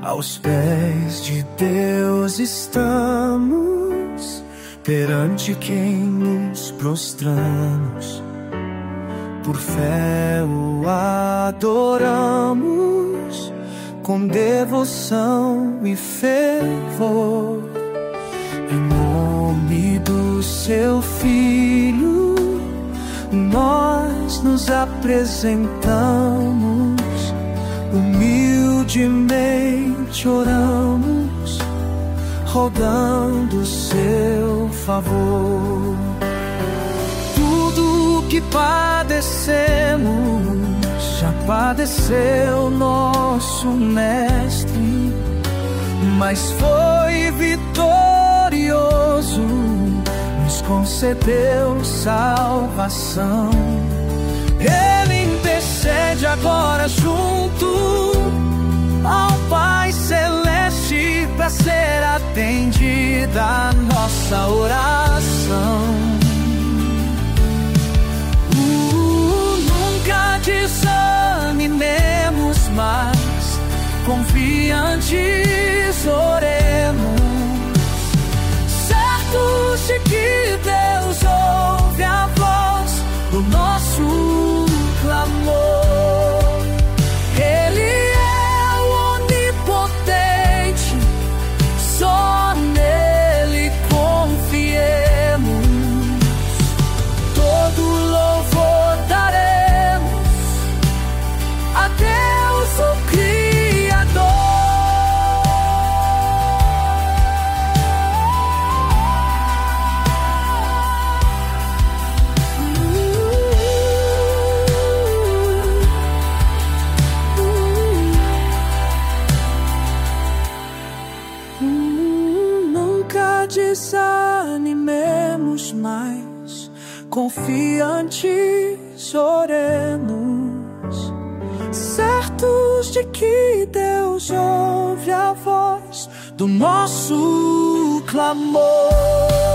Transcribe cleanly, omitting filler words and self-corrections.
Aos pés de Deus estamos, perante quem nos prostramos. Por fé o adoramos, com devoção e fervor. Em nome do seu Filho, nós nos apresentamos. Humildemente oramos, rogando seu favor. Tudo que padecemos já padeceu nosso Mestre, mas foi vitorioso, nos concedeu salvação. Ele intercede agora junto ao Pai Celeste, para ser atendida a nossa oração. Nunca desanimemos mais, confiantes oremos, certos de que Deus ouve a voz do nosso clamor. Ele é onipotente, só nele confiemos. Todo louvor daremos a Deus, o Criador. Nunca desanimemos mais, confiantes oremos, certos de que Deus ouve a voz do nosso clamor.